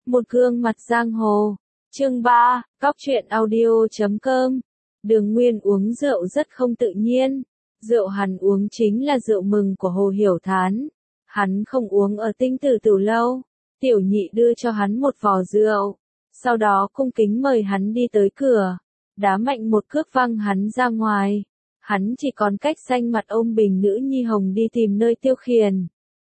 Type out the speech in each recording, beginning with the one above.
Một gương mặt giang hồ. Chương 3, Cóc truyện audio.com. Đường Nguyên uống rượu rất không tự nhiên. Rượu hắn uống chính là rượu mừng của Hồ Hiểu Thán. Hắn không uống ở Tinh Tử từ lâu. Tiểu nhị đưa cho hắn một vò rượu. Sau đó cung kính mời hắn đi tới cửa. Đá mạnh một cước văng hắn ra ngoài. Hắn chỉ còn cách xanh mặt ôm bình nữ nhi hồng đi tìm nơi tiêu khiển.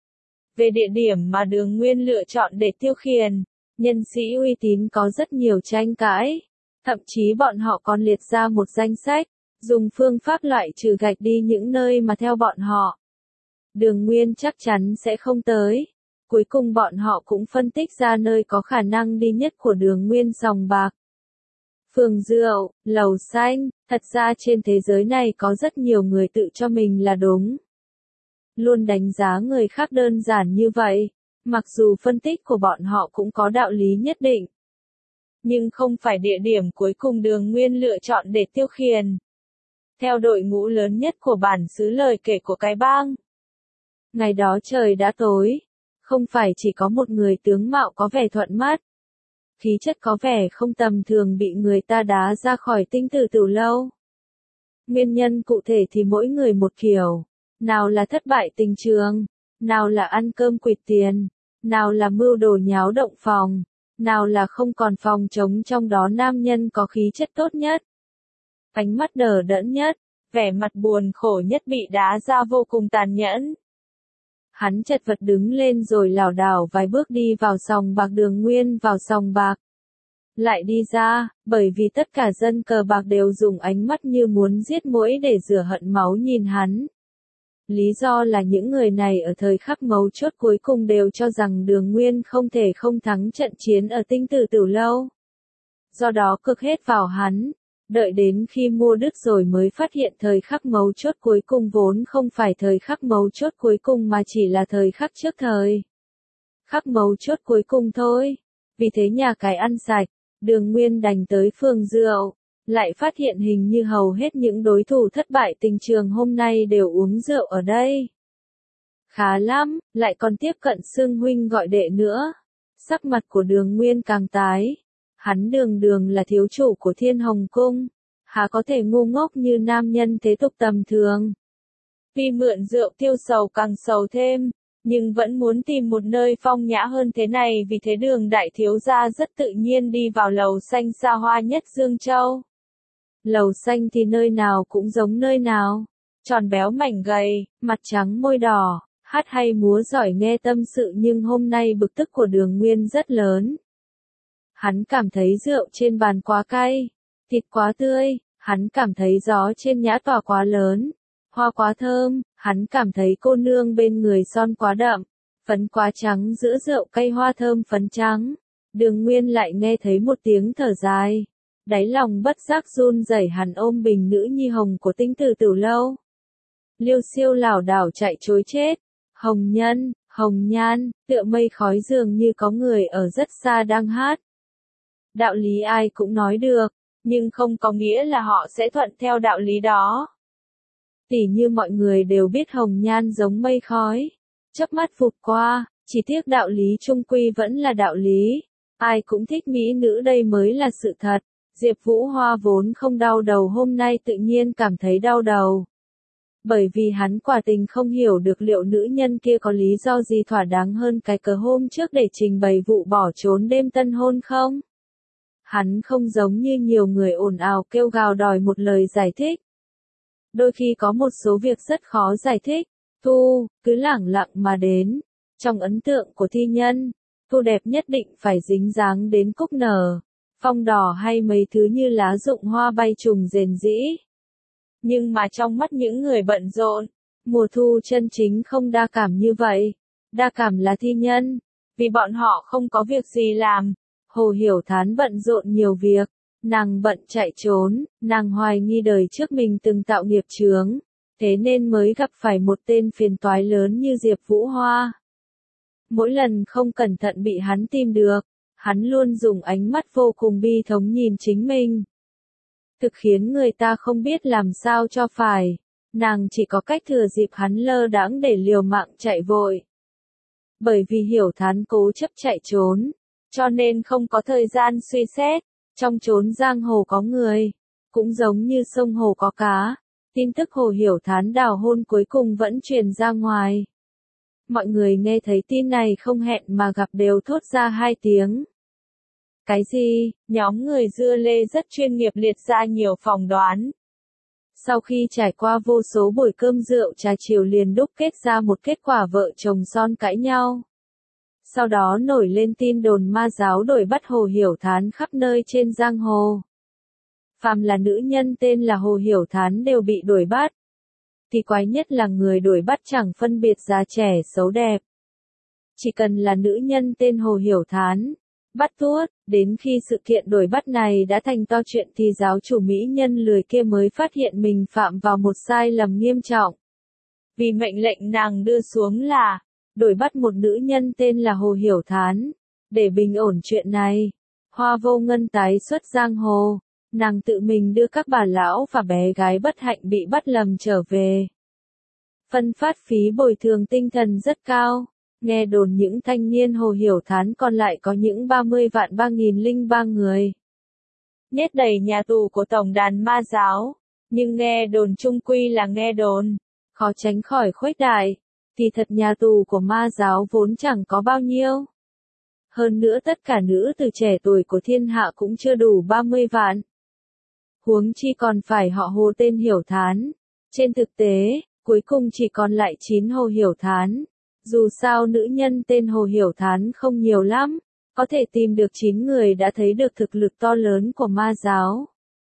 Về địa điểm mà Đường Nguyên lựa chọn để tiêu khiển, nhân sĩ uy tín có rất nhiều tranh cãi. Thậm chí bọn họ còn liệt ra một danh sách, dùng phương pháp loại trừ gạch đi những nơi mà theo bọn họ, Đường Nguyên chắc chắn sẽ không tới. Cuối cùng bọn họ cũng phân tích ra nơi có khả năng đi nhất của Đường Nguyên sòng bạc. Phường rượu, lầu xanh, thật ra trên thế giới này có rất nhiều người tự cho mình là đúng. Luôn đánh giá người khác đơn giản như vậy, mặc dù phân tích của bọn họ cũng có đạo lý nhất định. Nhưng không phải địa điểm cuối cùng Đường Nguyên lựa chọn để tiêu khiển. Theo đội ngũ lớn nhất của bản xứ lời kể của cái bang. Ngày đó trời đã tối, không phải chỉ có một người tướng mạo có vẻ thuận mắt. Khí chất có vẻ không tầm thường bị người ta đá ra khỏi Tinh Tử từ lâu. Nguyên nhân cụ thể thì mỗi người một kiểu. Nào là thất bại tình trường, nào là ăn cơm quỵt tiền, nào là mưu đồ nháo động phòng, nào là không còn phòng trống trong đó nam nhân có khí chất tốt nhất. Ánh mắt đờ đẫn nhất, vẻ mặt buồn khổ nhất bị đá ra vô cùng tàn nhẫn. Hắn chật vật đứng lên rồi lảo đảo vài bước đi vào sòng bạc. Đường Nguyên vào sòng bạc. Lại đi ra, bởi vì tất cả dân cờ bạc đều dùng ánh mắt như muốn giết muỗi để rửa hận máu nhìn hắn. Lý do là những người này ở thời khắc mấu chốt cuối cùng đều cho rằng Đường Nguyên không thể không thắng trận chiến ở Tinh Tử từ lâu. Do đó cực hết vào hắn, đợi đến khi mua đứt rồi mới phát hiện thời khắc mấu chốt cuối cùng vốn không phải thời khắc mấu chốt cuối cùng mà chỉ là thời khắc trước thời khắc mấu chốt cuối cùng thôi. Vì thế nhà cái ăn sạch, Đường Nguyên đành tới phường rượu. Lại phát hiện hình như hầu hết những đối thủ thất bại tình trường hôm nay đều uống rượu ở đây. Khá lắm, lại còn tiếp cận xưng huynh gọi đệ nữa. Sắc mặt của Đường Nguyên càng tái. Hắn đường là thiếu chủ của Thiên Hồng Cung. Há có thể ngu ngốc như nam nhân thế tục tầm thường. Vì mượn rượu tiêu sầu càng sầu thêm, nhưng vẫn muốn tìm một nơi phong nhã hơn thế này. Vì thế Đường đại thiếu gia rất tự nhiên đi vào lầu xanh xa hoa nhất Dương Châu. Lầu xanh thì nơi nào cũng giống nơi nào. Tròn béo mảnh gầy, mặt trắng môi đỏ, hát hay múa giỏi nghe tâm sự, nhưng hôm nay bực tức của Đường Nguyên rất lớn. Hắn cảm thấy rượu trên bàn quá cay, thịt quá tươi, hắn cảm thấy gió trên nhã tòa quá lớn, hoa quá thơm, hắn cảm thấy cô nương bên người son quá đậm, phấn quá trắng giữa rượu cay hoa thơm phấn trắng. Đường Nguyên lại nghe thấy một tiếng thở dài. Đáy lòng bất giác run rẩy, hắn ôm bình nữ nhi hồng của Tinh Tử từ lâu. Liêu Xiêu lảo đảo chạy trối chết. Hồng Nhân, Hồng Nhan, tựa mây khói dường như có người ở rất xa đang hát. Đạo lý ai cũng nói được, nhưng không có nghĩa là họ sẽ thuận theo đạo lý đó. Tỉ như mọi người đều biết Hồng Nhan giống mây khói, chớp mắt vụt qua, chỉ tiếc đạo lý chung quy vẫn là đạo lý. Ai cũng thích mỹ nữ, đây mới là sự thật. Diệp Vũ Hoa vốn không đau đầu hôm nay tự nhiên cảm thấy đau đầu. Bởi vì hắn quả tình không hiểu được liệu nữ nhân kia có lý do gì thỏa đáng hơn cái cớ hôm trước để trình bày vụ bỏ trốn đêm tân hôn không? Hắn không giống như nhiều người ồn ào kêu gào đòi một lời giải thích. Đôi khi có một số việc rất khó giải thích. Thu, cứ lẳng lặng mà đến. Trong ấn tượng của thi nhân, Thu đẹp nhất định phải dính dáng đến cúc nở, phong đỏ hay mấy thứ như lá rụng hoa bay trùng rền rĩ. Nhưng mà trong mắt những người bận rộn, mùa thu chân chính không đa cảm như vậy. Đa cảm là thi nhân, vì bọn họ không có việc gì làm. Hồ Hiểu Thán bận rộn nhiều việc, nàng bận chạy trốn, nàng hoài nghi đời trước mình từng tạo nghiệp chướng, thế nên mới gặp phải một tên phiền toái lớn như Diệp Vũ Hoa. Mỗi lần không cẩn thận bị hắn tìm được, hắn luôn dùng ánh mắt vô cùng bi thống nhìn chính mình. Thực khiến người ta không biết làm sao cho phải. Nàng chỉ có cách thừa dịp hắn lơ đãng để liều mạng chạy vội. Bởi vì Hiểu Thán cố chấp chạy trốn, cho nên không có thời gian suy xét. Trong chốn giang hồ có người, cũng giống như sông hồ có cá. Tin tức Hồ Hiểu Thán đào hôn cuối cùng vẫn truyền ra ngoài. Mọi người nghe thấy tin này không hẹn mà gặp đều thốt ra hai tiếng. Cái gì? Nhóm người dưa lê rất chuyên nghiệp liệt ra nhiều phỏng đoán. Sau khi trải qua vô số buổi cơm rượu trà chiều liền đúc kết ra một kết quả vợ chồng son cãi nhau. Sau đó nổi lên tin đồn ma giáo đuổi bắt Hồ Hiểu Thán khắp nơi trên giang hồ. Phàm là nữ nhân tên là Hồ Hiểu Thán đều bị đuổi bắt. Thì quái nhất là người đuổi bắt chẳng phân biệt già trẻ xấu đẹp. Chỉ cần là nữ nhân tên Hồ Hiểu Thán, bắt tuốt, đến khi sự kiện đuổi bắt này đã thành to chuyện thì giáo chủ mỹ nhân lười kia mới phát hiện mình phạm vào một sai lầm nghiêm trọng. Vì mệnh lệnh nàng đưa xuống là, đuổi bắt một nữ nhân tên là Hồ Hiểu Thán. Để bình ổn chuyện này, Hoa Vô Ngân tái xuất giang hồ. Nàng tự mình đưa các bà lão và bé gái bất hạnh bị bắt lầm trở về. Phân phát phí bồi thường tinh thần rất cao. Nghe đồn những thanh niên Hồ Hiểu Thán còn lại có những 30.303 người. Nhét đầy nhà tù của tổng đàn ma giáo. Nhưng nghe đồn chung quy là nghe đồn. Khó tránh khỏi khuếch đại. Thì thật nhà tù của ma giáo vốn chẳng có bao nhiêu. Hơn nữa tất cả nữ từ trẻ tuổi của thiên hạ cũng chưa đủ 30 vạn. Huống chi còn phải họ Hồ tên Hiểu Thán. Trên thực tế, cuối cùng chỉ còn lại 9 Hồ Hiểu Thán. Dù sao nữ nhân tên Hồ Hiểu Thán không nhiều lắm, có thể tìm được 9 người đã thấy được thực lực to lớn của ma giáo.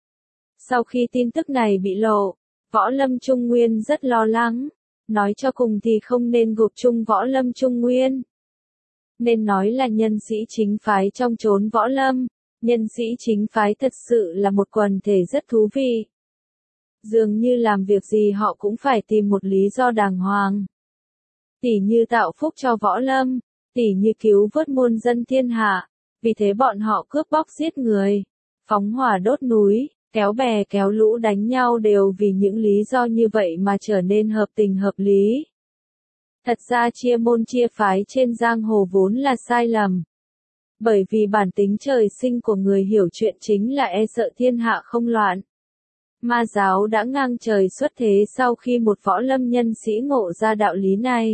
Sau khi tin tức này bị lộ, Võ Lâm Trung Nguyên rất lo lắng. Nói cho cùng thì không nên gộp chung Võ Lâm Trung Nguyên. Nên nói là nhân sĩ chính phái trong chốn Võ Lâm. Nhân sĩ chính phái thật sự là một quần thể rất thú vị. Dường như làm việc gì họ cũng phải tìm một lý do đàng hoàng. Tỉ như tạo phúc cho Võ Lâm, tỉ như cứu vớt muôn dân thiên hạ. Vì thế bọn họ cướp bóc giết người, phóng hỏa đốt núi, kéo bè kéo lũ đánh nhau đều vì những lý do như vậy mà trở nên hợp tình hợp lý. Thật ra chia môn chia phái trên giang hồ vốn là sai lầm. Bởi vì bản tính trời sinh của người hiểu chuyện chính là e sợ thiên hạ không loạn. Ma giáo đã ngang trời xuất thế sau khi một võ lâm nhân sĩ ngộ ra đạo lý này.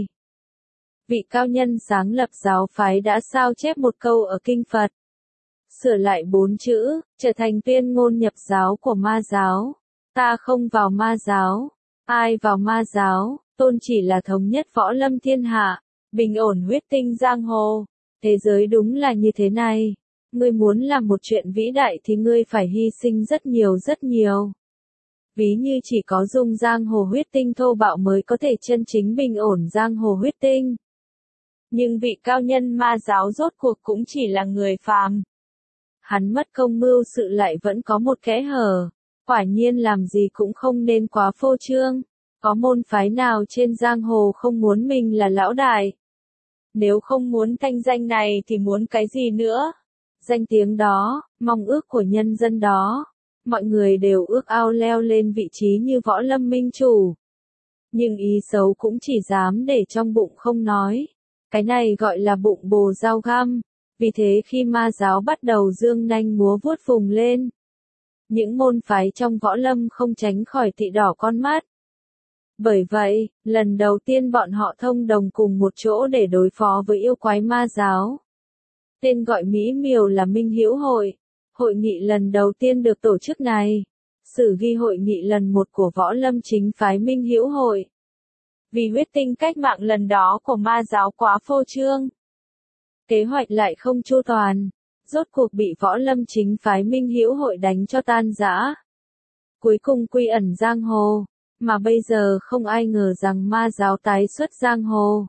Vị cao nhân sáng lập giáo phái đã sao chép một câu ở kinh Phật. Sửa lại 4 chữ, trở thành tuyên ngôn nhập giáo của ma giáo. Ta không vào ma giáo. Ai vào ma giáo, tôn chỉ là thống nhất võ lâm thiên hạ, bình ổn huyết tinh giang hồ. Thế giới đúng là như thế này. Ngươi muốn làm một chuyện vĩ đại thì ngươi phải hy sinh rất nhiều rất nhiều. Ví như chỉ có dùng giang hồ huyết tinh thô bạo mới có thể chân chính bình ổn giang hồ huyết tinh. Nhưng vị cao nhân ma giáo rốt cuộc cũng chỉ là người phàm. Hắn mất công mưu sự lại vẫn có một kẽ hở. Quả nhiên làm gì cũng không nên quá phô trương. Có môn phái nào trên giang hồ không muốn mình là lão đại? Nếu không muốn thanh danh này thì muốn cái gì nữa? Danh tiếng đó, mong ước của nhân dân đó. Mọi người đều ước ao leo lên vị trí như võ lâm minh chủ. Nhưng ý xấu cũng chỉ dám để trong bụng không nói. Cái này gọi là bụng bồ dao găm. Vì thế khi ma giáo bắt đầu dương nanh múa vuốt vùng lên, những môn phái trong võ lâm không tránh khỏi tị đỏ con mắt. Bởi vậy, lần đầu tiên bọn họ thông đồng cùng một chỗ để đối phó với yêu quái ma giáo. Tên gọi mỹ miều là Minh Hữu Hội. Hội nghị lần đầu tiên được tổ chức này. Sử ghi hội nghị lần 1 của võ lâm chính phái Minh Hữu Hội. Vì huyết tinh cách mạng lần đó của ma giáo quá phô trương. Kế hoạch lại không chu toàn. Rốt cuộc bị võ lâm chính phái Minh Hữu Hội đánh cho tan rã. Cuối cùng quy ẩn giang hồ. Mà bây giờ không ai ngờ rằng ma giáo tái xuất giang hồ.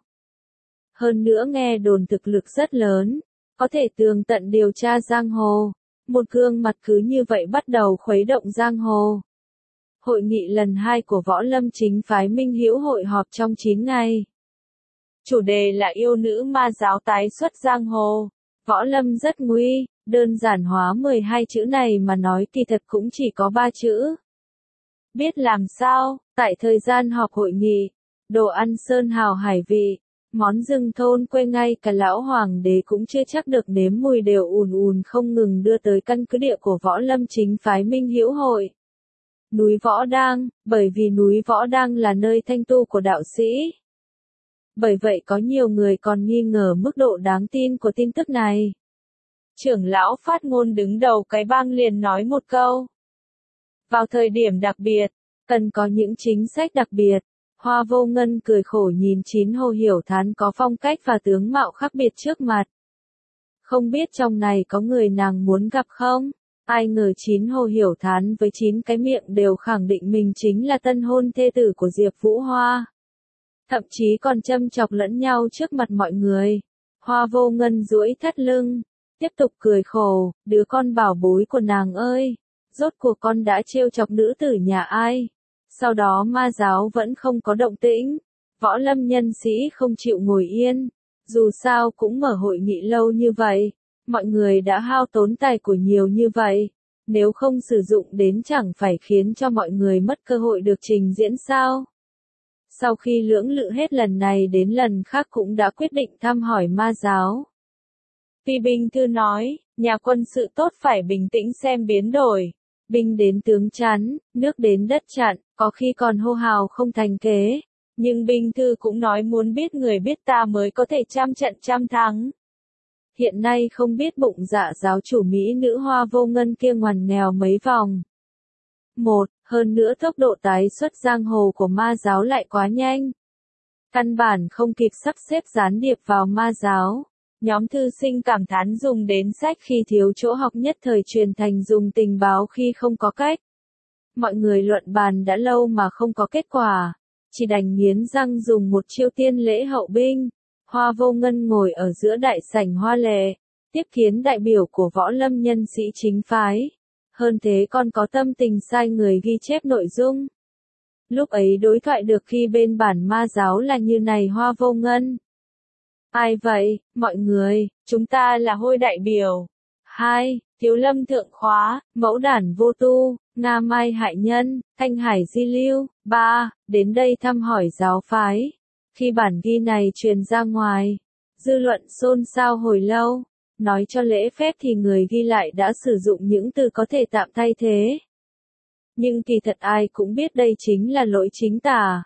Hơn nữa nghe đồn thực lực rất lớn. Có thể tường tận điều tra giang hồ. Một gương mặt cứ như vậy bắt đầu khuấy động giang hồ. Hội nghị lần 2 của võ lâm chính phái Minh Hữu Hội họp trong 9 ngày. Chủ đề là yêu nữ ma giáo tái xuất giang hồ. Võ lâm rất nguy, đơn giản hóa 12 chữ này mà nói kỳ thật cũng chỉ có 3 chữ. Biết làm sao, tại thời gian họp hội nghị, đồ ăn sơn hào hải vị, Món rừng thôn quê ngay cả lão hoàng đế cũng chưa chắc được nếm mùi đều ùn ùn không ngừng đưa tới căn cứ địa của Võ Lâm chính phái Minh Hữu Hội. Núi Võ Đang, bởi vì núi Võ Đang là nơi thanh tu của đạo sĩ. Bởi vậy có nhiều người còn nghi ngờ mức độ đáng tin của tin tức này. Trưởng lão phát ngôn đứng đầu cái bang liền nói một câu. Vào thời điểm đặc biệt, cần có những chính sách đặc biệt. Hoa Vô Ngân cười khổ nhìn Chín Hồ Hiểu Thán có phong cách và tướng mạo khác biệt trước mặt. Không biết trong này có người nàng muốn gặp không? Ai ngờ Chín Hồ Hiểu Thán với 9 cái miệng đều khẳng định mình chính là tân hôn thê tử của Diệp Vũ Hoa. Thậm chí còn châm chọc lẫn nhau trước mặt mọi người. Hoa Vô Ngân duỗi thắt lưng, tiếp tục cười khổ, đứa con bảo bối của nàng ơi, rốt cuộc con đã trêu chọc nữ tử nhà ai? Sau đó ma giáo vẫn không có động tĩnh, Võ Lâm nhân sĩ không chịu ngồi yên, dù sao cũng mở hội nghị lâu như vậy, mọi người đã hao tốn tài của nhiều như vậy, nếu không sử dụng đến chẳng phải khiến cho mọi người mất cơ hội được trình diễn sao? Sau khi lưỡng lự hết lần này đến lần khác cũng đã quyết định thăm hỏi ma giáo. Phi Binh Thư nói, nhà quân sự tốt phải bình tĩnh xem biến đổi. Binh đến tướng chắn, nước đến đất chặn, có khi còn hô hào không thành kế. Nhưng Binh Thư cũng nói muốn biết người biết ta mới có thể trăm trận trăm thắng. Hiện nay không biết bụng dạ giáo chủ Mỹ nữ Hoa Vô Ngân kia ngoằn nghèo mấy vòng. Hơn nữa tốc độ tái xuất giang hồ của ma giáo lại quá nhanh. Căn bản không kịp sắp xếp gián điệp vào ma giáo. Nhóm thư sinh cảm thán dùng đến sách khi thiếu chỗ học nhất thời truyền thành dùng tình báo khi không có cách. Mọi người luận bàn đã lâu mà không có kết quả. Chỉ đành nghiến răng dùng một chiêu tiên lễ hậu binh. Hoa Vô Ngân ngồi ở giữa đại sảnh hoa lệ, tiếp kiến đại biểu của Võ Lâm nhân sĩ chính phái. Hơn thế còn có tâm tình sai người ghi chép nội dung. Lúc ấy đối thoại được khi bên bản ma giáo là như này Hoa Vô Ngân. Ai vậy, mọi người, chúng ta là hôi đại biểu. 2. Thiếu Lâm Thượng Khóa, Mẫu Đản Vô Tu, Nga Mai Hại Nhân, Thanh Hải Di Lưu. 3. Đến đây thăm hỏi giáo phái. Khi bản ghi này truyền ra ngoài, dư luận xôn xao hồi lâu. Nói cho lễ phép thì người ghi lại đã sử dụng những từ có thể tạm thay thế. Nhưng kỳ thật ai cũng biết đây chính là lỗi chính tả.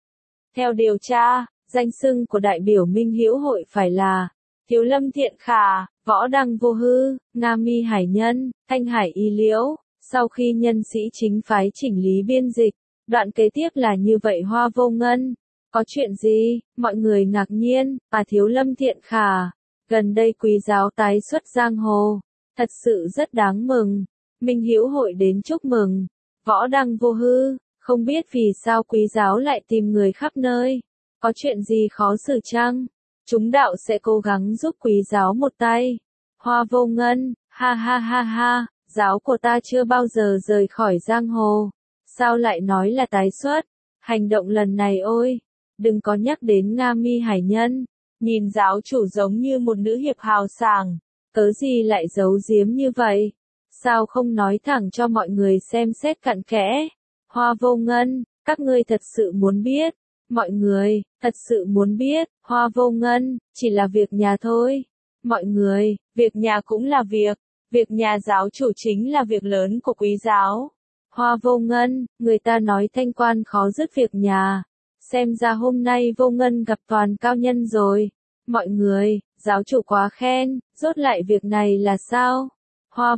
Theo điều tra, danh xưng của đại biểu Minh Hữu Hội phải là Thiếu Lâm Thiện Khả, Võ Đăng Vô Hư, Nga Mi Hải Nhân, Thanh Hải Y Liễu. Sau khi nhân sĩ chính phái chỉnh lý biên dịch, đoạn kế tiếp là như vậy Hoa Vô Ngân. Có chuyện gì? Mọi người ngạc nhiên, Thiếu Lâm Thiện Khả. Gần đây quý giáo tái xuất giang hồ. Thật sự rất đáng mừng. Minh Hữu Hội đến chúc mừng. Võ Đăng Vô Hư, không biết vì sao quý giáo lại tìm người khắp nơi. Có chuyện gì khó xử chăng? Chúng đạo sẽ cố gắng giúp quý giáo một tay. Hoa Vô Ngân, ha ha ha ha, giáo của ta chưa bao giờ rời khỏi giang hồ. Sao lại nói là tái xuất? Hành động lần này ôi, đừng có nhắc đến Nga Mi Hải Nhân. Nhìn giáo chủ giống như một nữ hiệp hào sảng. Cớ gì lại giấu giếm như vậy? Sao không nói thẳng cho mọi người xem xét cặn kẽ? Hoa Vô Ngân, các ngươi thật sự muốn biết. Mọi người, thật sự muốn biết, Hoa Vô Ngân, chỉ là việc nhà thôi. Mọi người, việc nhà cũng là việc nhà giáo chủ chính là việc lớn của quý giáo. Hoa Vô Ngân, người ta nói thanh quan khó dứt việc nhà. Xem ra hôm nay Vô Ngân gặp toàn cao nhân rồi. Mọi người, giáo chủ quá khen, rốt lại việc này là sao? Hoa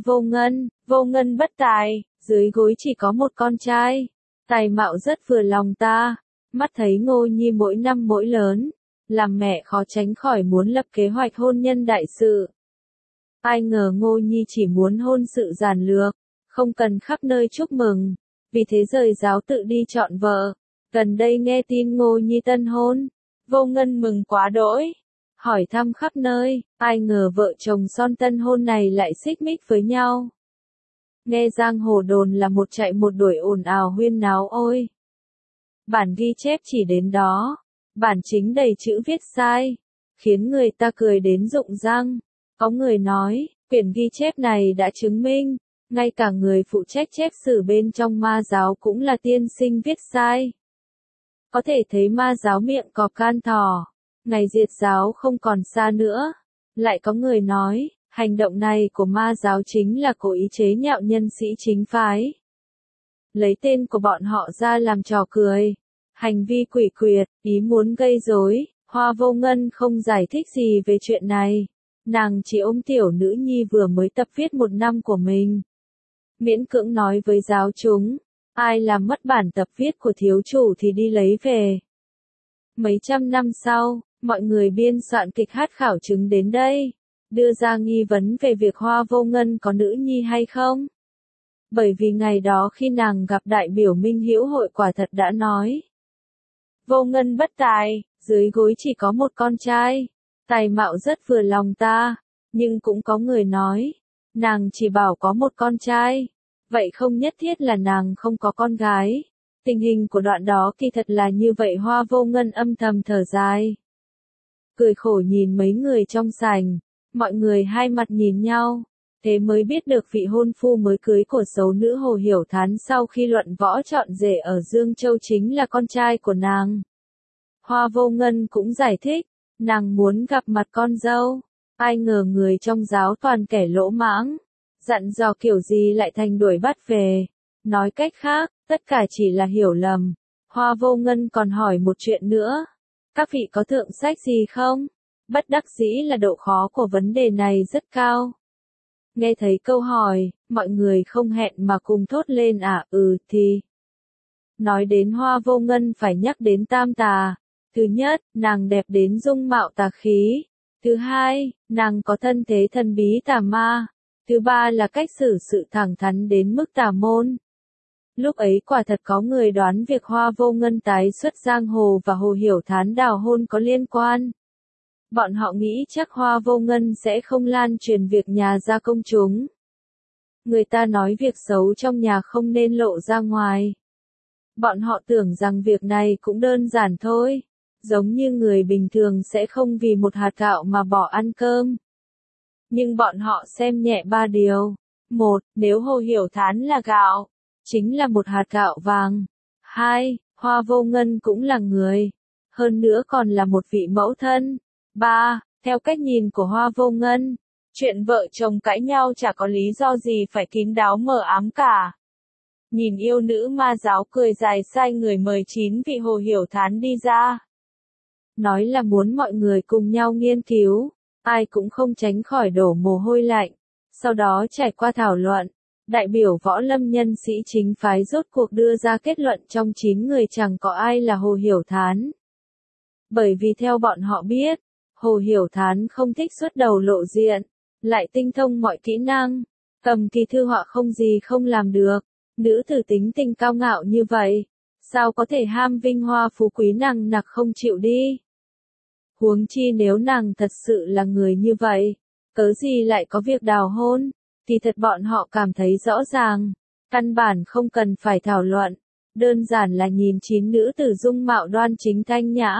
Vô Ngân bất tài, dưới gối chỉ có một con trai. Tài mạo rất vừa lòng ta. Mắt thấy Ngô Nhi mỗi năm mỗi lớn, làm mẹ khó tránh khỏi muốn lập kế hoạch hôn nhân đại sự. Ai ngờ Ngô Nhi chỉ muốn hôn sự giản lược, không cần khắp nơi chúc mừng, vì thế rời giáo tự đi chọn vợ. Gần đây nghe tin Ngô Nhi tân hôn, Vô Ngân mừng quá đỗi, hỏi thăm khắp nơi, ai ngờ vợ chồng son tân hôn này lại xích mích với nhau. Nghe giang hồ đồn là một chạy một đuổi ồn ào huyên náo ôi. Bản ghi chép chỉ đến đó, bản chính đầy chữ viết sai, khiến người ta cười đến rụng răng. Có người nói, quyển ghi chép này đã chứng minh, ngay cả người phụ trách chép sử bên trong ma giáo cũng là tiên sinh viết sai. Có thể thấy ma giáo miệng cọp can thỏ, ngày diệt giáo không còn xa nữa. Lại có người nói, hành động này của ma giáo chính là cố ý chế nhạo nhân sĩ chính phái. Lấy tên của bọn họ ra làm trò cười. Hành vi quỷ quyệt, ý muốn gây rối. Hoa Vô Ngân không giải thích gì về chuyện này. Nàng chỉ ôm tiểu nữ nhi vừa mới tập viết 1 năm của mình. Miễn cưỡng nói với giáo chúng, ai làm mất bản tập viết của thiếu chủ thì đi lấy về. Mấy trăm năm sau, mọi người biên soạn kịch hát khảo chứng đến đây, đưa ra nghi vấn về việc Hoa Vô Ngân có nữ nhi hay không. Bởi vì ngày đó khi nàng gặp đại biểu Minh Hữu hội quả thật đã nói. Vô Ngân bất tài, dưới gối chỉ có một con trai, tài mạo rất vừa lòng ta, nhưng cũng có người nói, nàng chỉ bảo có một con trai, vậy không nhất thiết là nàng không có con gái. Tình hình của đoạn đó kỳ thật là như vậy. Hoa Vô Ngân âm thầm thở dài. Cười khổ nhìn mấy người trong sảnh, mọi người hai mặt nhìn nhau, thế mới biết được vị hôn phu mới cưới của xấu nữ Hồ Hiểu Thán sau khi luận võ chọn rể ở Dương Châu chính là con trai của nàng. Hoa Vô Ngân cũng giải thích, nàng muốn gặp mặt con dâu, ai ngờ người trong giáo toàn kẻ lỗ mãng, dặn dò kiểu gì lại thành đuổi bắt về. Nói cách khác, tất cả chỉ là hiểu lầm. Hoa Vô Ngân còn hỏi một chuyện nữa. Các vị có thượng sách gì không? Bất đắc dĩ là độ khó của vấn đề này rất cao. Nghe thấy câu hỏi, mọi người không hẹn mà cùng thốt lên thì. Nói đến Hoa Vô Ngân phải nhắc đến tam tà. Thứ nhất, nàng đẹp đến dung mạo tà khí. Thứ hai, nàng có thân thế thần bí tà ma. Thứ ba là cách xử sự thẳng thắn đến mức tà môn. Lúc ấy quả thật có người đoán việc Hoa Vô Ngân tái xuất giang hồ và Hồ Hiểu Thán đào hôn có liên quan. Bọn họ nghĩ chắc Hoa Vô Ngân sẽ không lan truyền việc nhà ra công chúng. Người ta nói việc xấu trong nhà không nên lộ ra ngoài. Bọn họ tưởng rằng việc này cũng đơn giản thôi. Giống như người bình thường sẽ không vì một hạt gạo mà bỏ ăn cơm. Nhưng bọn họ xem nhẹ 3 điều. 1. Nếu Hồ Hiểu Thán là gạo, chính là một hạt gạo vàng. 2. Hoa Vô Ngân cũng là người. Hơn nữa còn là một vị mẫu thân. 3. Theo cách nhìn của Hoa Vô Ngân, chuyện vợ chồng cãi nhau chả có lý do gì phải kín đáo mờ ám cả. Nhìn yêu nữ ma giáo cười dài sai người mời 9 vị Hồ Hiểu Thán đi ra. Nói là muốn mọi người cùng nhau nghiên cứu, ai cũng không tránh khỏi đổ mồ hôi lạnh. Sau đó trải qua thảo luận, đại biểu võ lâm nhân sĩ chính phái rốt cuộc đưa ra kết luận trong 9 người chẳng có ai là Hồ Hiểu Thán. Bởi vì theo bọn họ biết, Hồ Hiểu Thán không thích xuất đầu lộ diện, lại tinh thông mọi kỹ năng, cầm kỳ thư họa không gì không làm được. Nữ tử tính tình cao ngạo như vậy, sao có thể ham vinh hoa phú quý nằng nặc không chịu đi. Huống chi nếu nàng thật sự là người như vậy, cớ gì lại có việc đào hôn, thì thật bọn họ cảm thấy rõ ràng, căn bản không cần phải thảo luận, đơn giản là nhìn 9 nữ tử dung mạo đoan chính thanh nhã.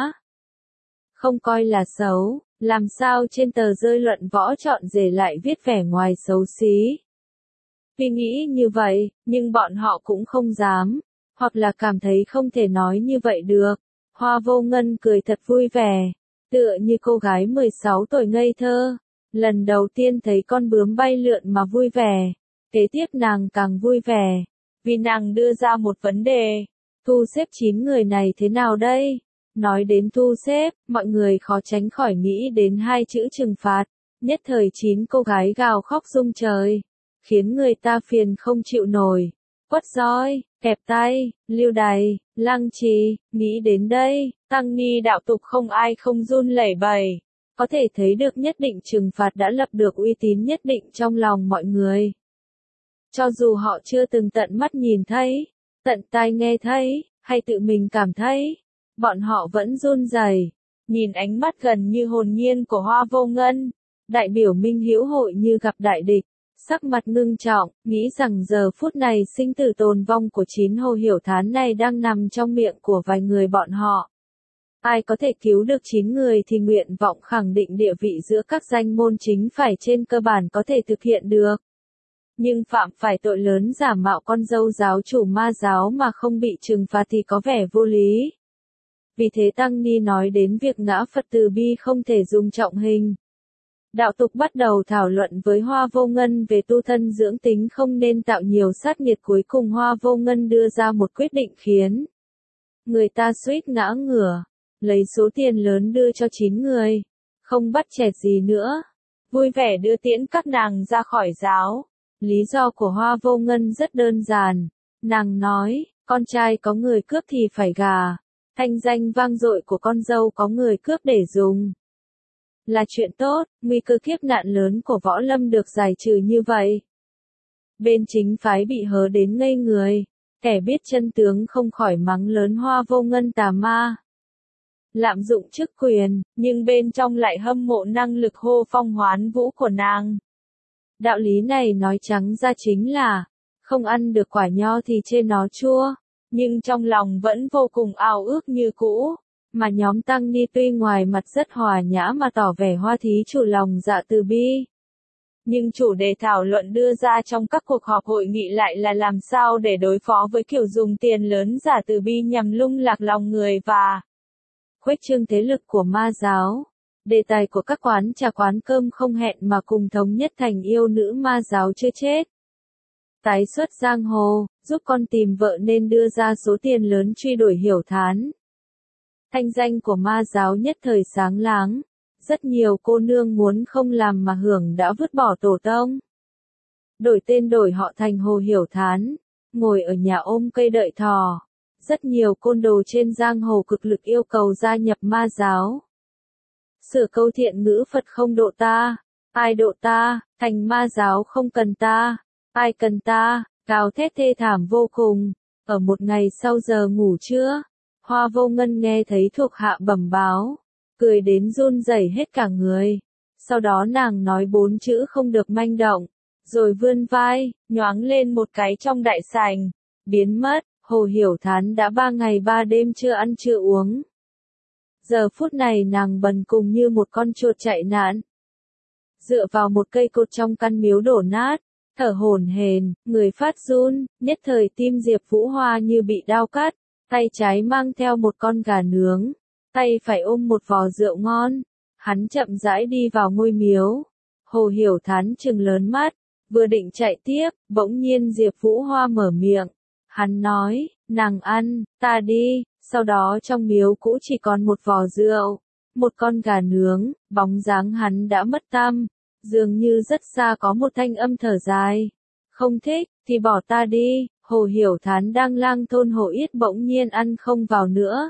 Không coi là xấu, làm sao trên tờ rơi luận võ chọn rể lại viết vẻ ngoài xấu xí. Vì nghĩ như vậy, nhưng bọn họ cũng không dám, hoặc là cảm thấy không thể nói như vậy được. Hoa Vô Ngân cười thật vui vẻ, tựa như cô gái 16 tuổi ngây thơ, lần đầu tiên thấy con bướm bay lượn mà vui vẻ. Kế tiếp nàng càng vui vẻ, vì nàng đưa ra một vấn đề, thu xếp 9 người này thế nào đây? Nói đến thu xếp, mọi người khó tránh khỏi nghĩ đến 2 chữ trừng phạt, nhất thời 9 cô gái gào khóc rung trời, khiến người ta phiền không chịu nổi. Quất roi, kẹp tay, lưu đày, lăng trì, nghĩ đến đây, tăng ni đạo tục không ai không run lẩy bẩy. Có thể thấy được nhất định trừng phạt đã lập được uy tín nhất định trong lòng mọi người. Cho dù họ chưa từng tận mắt nhìn thấy, tận tai nghe thấy, hay tự mình cảm thấy, bọn họ vẫn run rẩy. Nhìn ánh mắt gần như hồn nhiên của Hoa Vô Ngân, đại biểu Minh Hữu hội như gặp đại địch, sắc mặt ngưng trọng, nghĩ rằng giờ phút này sinh tử tồn vong của 9 Hồ Hiểu Thán này đang nằm trong miệng của vài người bọn họ. Ai có thể cứu được 9 người thì nguyện vọng khẳng định địa vị giữa các danh môn chính phải trên cơ bản có thể thực hiện được. Nhưng phạm phải tội lớn giả mạo con dâu giáo chủ ma giáo mà không bị trừng phạt thì có vẻ vô lý. Vì thế Tăng Ni nói đến việc ngã Phật từ bi không thể dùng trọng hình. Đạo tục bắt đầu thảo luận với Hoa Vô Ngân về tu thân dưỡng tính không nên tạo nhiều sát nghiệt, cuối cùng Hoa Vô Ngân đưa ra một quyết định khiến người ta suýt ngã ngửa, lấy số tiền lớn đưa cho 9 người, không bắt chẹt gì nữa, vui vẻ đưa tiễn các nàng ra khỏi giáo. Lý do của Hoa Vô Ngân rất đơn giản, nàng nói, con trai có người cướp thì phải gả, thanh danh vang dội của con dâu có người cướp để dùng là chuyện tốt, nguy cơ kiếp nạn lớn của võ lâm được giải trừ như vậy. Bên chính phái bị hớ đến ngây người, kẻ biết chân tướng không khỏi mắng lớn Hoa Vô Ngân tà ma, lạm dụng chức quyền, nhưng bên trong lại hâm mộ năng lực hô phong hoán vũ của nàng. Đạo lý này nói trắng ra chính là, không ăn được quả nho thì chê nó chua, nhưng trong lòng vẫn vô cùng ao ước như cũ. Mà nhóm Tăng Ni tuy ngoài mặt rất hòa nhã mà tỏ vẻ hoa thí chủ lòng dạ từ bi, nhưng chủ đề thảo luận đưa ra trong các cuộc họp hội nghị lại là làm sao để đối phó với kiểu dùng tiền lớn giả từ bi nhằm lung lạc lòng người và khuếch trương thế lực của ma giáo. Đề tài của các quán trà quán cơm không hẹn mà cùng thống nhất thành yêu nữ ma giáo chưa chết, tái xuất giang hồ, giúp con tìm vợ nên đưa ra số tiền lớn truy đuổi Hiểu Thán. Thanh danh của ma giáo nhất thời sáng láng, rất nhiều cô nương muốn không làm mà hưởng đã vứt bỏ tổ tông, đổi tên đổi họ thành Hồ Hiểu Thán, ngồi ở nhà ôm cây đợi thỏ. Rất nhiều côn đồ trên giang hồ cực lực yêu cầu gia nhập ma giáo. Sửa câu thiện ngữ Phật không độ ta, ai độ ta, thành ma giáo không cần ta, ai cần ta, gào thét thê thảm vô cùng. Ở một ngày sau giờ ngủ trưa, Hoa Vô Ngân nghe thấy thuộc hạ bẩm báo, cười đến run rẩy hết cả người. Sau đó nàng nói 4 chữ không được manh động, rồi vươn vai, nhoáng lên một cái trong đại sảnh, biến mất. Hồ Hiểu Thán đã 3 ngày 3 đêm chưa ăn chưa uống. Giờ phút này nàng bần cùng như một con chuột chạy nạn, dựa vào một cây cột trong căn miếu đổ nát, thở hổn hển, người phát run, nhất thời tim Diệp Vũ Hoa như bị đao cắt, tay trái mang theo một con gà nướng, tay phải ôm một vò rượu ngon. Hắn chậm rãi đi vào ngôi miếu. Hồ Hiểu Thán trừng lớn mắt, vừa định chạy tiếp, bỗng nhiên Diệp Vũ Hoa mở miệng. Hắn nói, nàng ăn, ta đi. Sau đó trong miếu cũ chỉ còn một vò rượu, một con gà nướng, bóng dáng hắn đã mất tăm. Dường như rất xa có một thanh âm thở dài. Không thích, thì bỏ ta đi. Hồ Hiểu Thán đang lang thôn Hồ Yết bỗng nhiên ăn không vào nữa.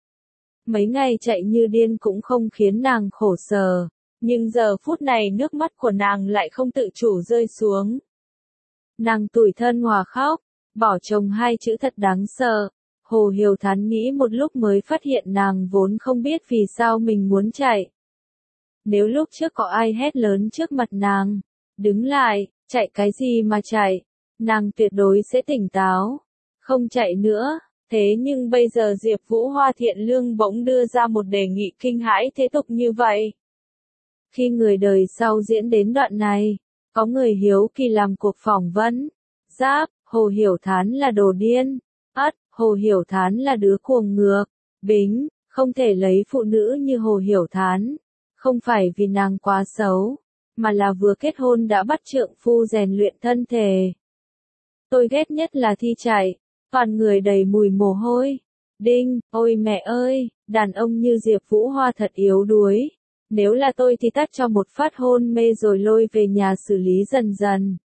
Mấy ngày chạy như điên cũng không khiến nàng khổ sở, nhưng giờ phút này nước mắt của nàng lại không tự chủ rơi xuống. Nàng tủi thân hòa khóc, bỏ chồng 2 chữ thật đáng sợ. Hồ Hiểu Thán nghĩ một lúc mới phát hiện nàng vốn không biết vì sao mình muốn chạy. Nếu lúc trước có ai hét lớn trước mặt nàng, đứng lại, chạy cái gì mà chạy, nàng tuyệt đối sẽ tỉnh táo, không chạy nữa. Thế nhưng bây giờ Diệp Vũ Hoa thiện lương bỗng đưa ra một đề nghị kinh hãi thế tục như vậy. Khi người đời sau diễn đến đoạn này, có người hiếu kỳ làm cuộc phỏng vấn. Giáp, Hồ Hiểu Thán là đồ điên. Ất, Hồ Hiểu Thán là đứa cuồng ngược. Bính, không thể lấy phụ nữ như Hồ Hiểu Thán. Không phải vì nàng quá xấu, mà là vừa kết hôn đã bắt trượng phu rèn luyện thân thể. Tôi ghét nhất là thi chạy. Toàn người đầy mùi mồ hôi. Đinh, ôi mẹ ơi, đàn ông như Diệp Vũ Hoa thật yếu đuối. Nếu là tôi thì tát cho một phát hôn mê rồi lôi về nhà xử lý dần dần.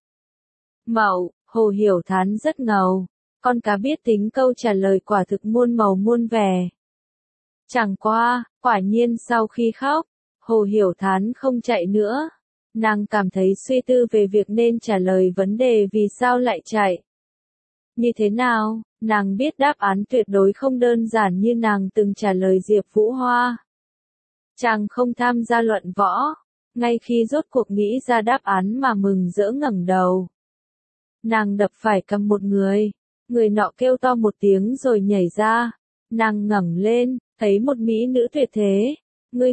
Mậu, Hồ Hiểu Thán rất ngầu. Con cá biết tính câu trả lời quả thực muôn màu muôn vẻ. Chẳng qua, quả nhiên sau khi khóc, Hồ Hiểu Thán không chạy nữa. Nàng cảm thấy suy tư về việc nên trả lời vấn đề vì sao lại chạy. Như thế nào, nàng biết đáp án tuyệt đối không đơn giản như nàng từng trả lời Diệp Vũ Hoa. Chàng không tham gia luận võ, ngay khi rốt cuộc nghĩ ra đáp án mà mừng rỡ ngẩng đầu. Nàng đập phải cầm một người nọ kêu to một tiếng rồi nhảy ra. Nàng ngẩng lên, thấy một mỹ nữ tuyệt thế. Ngươi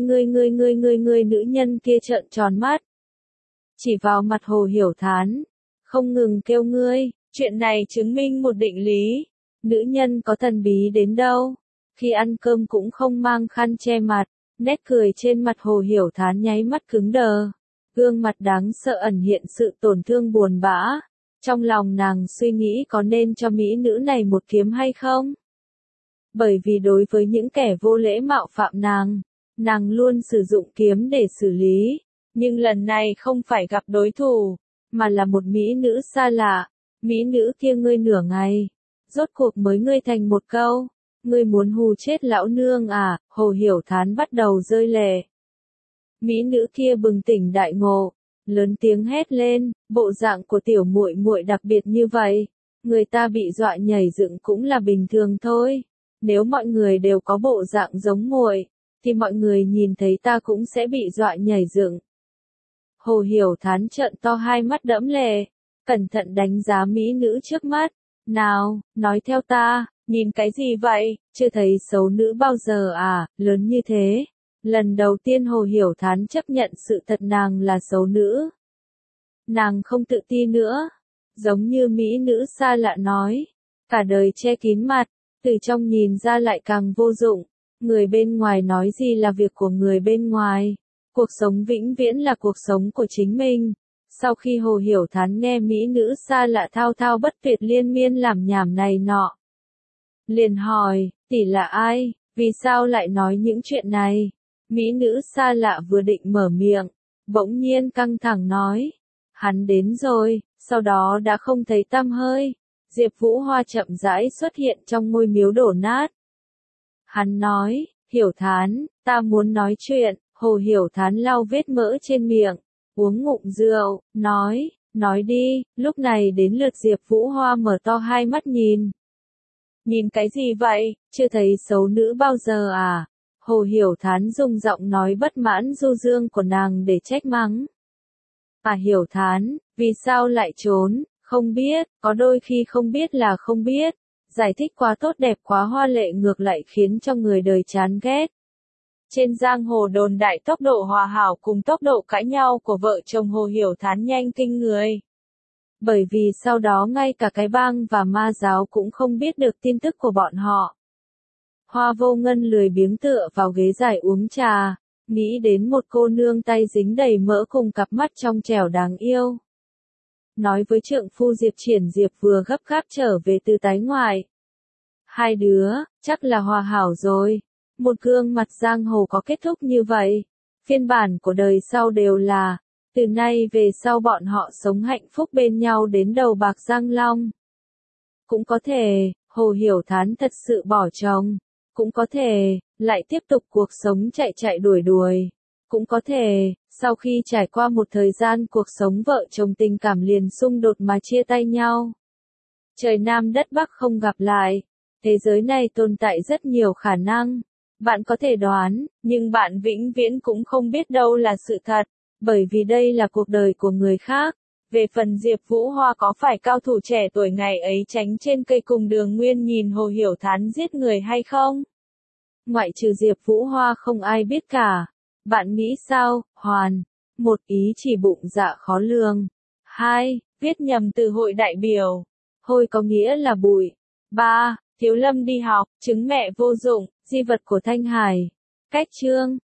nữ nhân kia trợn tròn mắt, chỉ vào mặt Hồ Hiểu Thán, không ngừng kêu ngươi. Chuyện này chứng minh một định lý, nữ nhân có thần bí đến đâu, Khi ăn cơm cũng không mang khăn che mặt, nét cười trên mặt Hồ Hiểu Thán nháy mắt cứng đờ. Gương mặt đáng sợ ẩn hiện sự tổn thương buồn bã. Trong lòng nàng suy nghĩ có nên cho mỹ nữ này một kiếm hay không? Bởi vì đối với những kẻ vô lễ mạo phạm nàng luôn sử dụng kiếm để xử lý. Nhưng lần này không phải gặp đối thủ, mà là một mỹ nữ xa lạ. Mỹ nữ kia ngươi nửa ngày, rốt cuộc mới ngươi thành một câu. Ngươi muốn hù chết lão nương à? Hồ Hiểu Thán bắt đầu rơi lệ. Mỹ nữ kia bừng tỉnh đại ngộ, lớn tiếng hét lên, bộ dạng của tiểu muội muội đặc biệt như vậy, người ta bị dọa nhảy dựng cũng là bình thường thôi. Nếu mọi người đều có bộ dạng giống muội, thì mọi người nhìn thấy ta cũng sẽ bị dọa nhảy dựng. Hồ Hiểu Thán trợn to hai mắt đẫm lệ, cẩn thận đánh giá mỹ nữ trước mắt. Nào, nói theo ta, nhìn cái gì vậy, chưa thấy xấu nữ bao giờ à, lớn như thế. Lần đầu tiên Hồ Hiểu Thán chấp nhận sự thật nàng là xấu nữ. Nàng không tự ti nữa, giống như mỹ nữ xa lạ nói, cả đời che kín mặt, từ trong nhìn ra lại càng vô dụng. Người bên ngoài nói gì là việc của người bên ngoài, cuộc sống vĩnh viễn là cuộc sống của chính mình. Sau khi Hồ Hiểu Thán nghe mỹ nữ xa lạ thao thao bất tuyệt liên miên làm nhảm này nọ, liền hỏi, tỷ là ai, vì sao lại nói những chuyện này? Mỹ nữ xa lạ vừa định mở miệng, bỗng nhiên căng thẳng nói, hắn đến rồi, sau đó đã không thấy tăm hơi. Diệp Vũ Hoa chậm rãi xuất hiện trong ngôi miếu đổ nát. Hắn nói, Hiểu Thán, ta muốn nói chuyện. Hồ Hiểu Thán lau vết mỡ trên miệng, uống ngụm rượu, nói đi. Lúc này đến lượt Diệp Vũ Hoa mở to hai mắt nhìn. Nhìn cái gì vậy, chưa thấy xấu nữ bao giờ à? Hồ Hiểu Thán dùng giọng nói bất mãn du dương của nàng để trách mắng. À Hiểu Thán, vì sao lại trốn? Không biết, có đôi khi không biết là không biết. Giải thích quá tốt đẹp quá hoa lệ ngược lại khiến cho người đời chán ghét. Trên giang hồ đồn đại tốc độ hòa hảo cùng tốc độ cãi nhau của vợ chồng Hồ Hiểu Thán nhanh kinh người. Bởi vì sau đó ngay cả cái bang và ma giáo cũng không biết được tin tức của bọn họ. Hoa Vô Ngân lười biếng tựa vào ghế dài uống trà, nghĩ đến một cô nương tay dính đầy mỡ cùng cặp mắt trong trẻo đáng yêu. Nói với trượng phu Diệp Triển Diệp vừa gấp gáp trở về từ tái ngoại. Hai đứa, chắc là hòa hảo rồi. Một gương mặt giang hồ có kết thúc như vậy. Phiên bản của đời sau đều là, từ nay về sau bọn họ sống hạnh phúc bên nhau đến đầu bạc răng long. Cũng có thể, Hồ Hiểu Thán thật sự bỏ chồng. Cũng có thể, lại tiếp tục cuộc sống chạy chạy đuổi đuổi. Cũng có thể, sau khi trải qua một thời gian cuộc sống vợ chồng tình cảm liền xung đột mà chia tay nhau. Trời Nam đất Bắc không gặp lại. Thế giới này tồn tại rất nhiều khả năng. Bạn có thể đoán, nhưng bạn vĩnh viễn cũng không biết đâu là sự thật, bởi vì đây là cuộc đời của người khác. Về phần Diệp Vũ Hoa có phải cao thủ trẻ tuổi ngày ấy tránh trên cây cùng Đường Nguyên nhìn Hồ Hiểu Thán giết người hay không? Ngoại trừ Diệp Vũ Hoa không ai biết cả. Bạn nghĩ sao? Hoàn. 1. Ý chỉ bụng dạ khó lường. 2. Viết nhầm từ hội đại biểu. Hôi có nghĩa là bụi. 3. Thiếu Lâm đi học, chứng mẹ vô dụng, di vật của Thanh Hải. Cách chương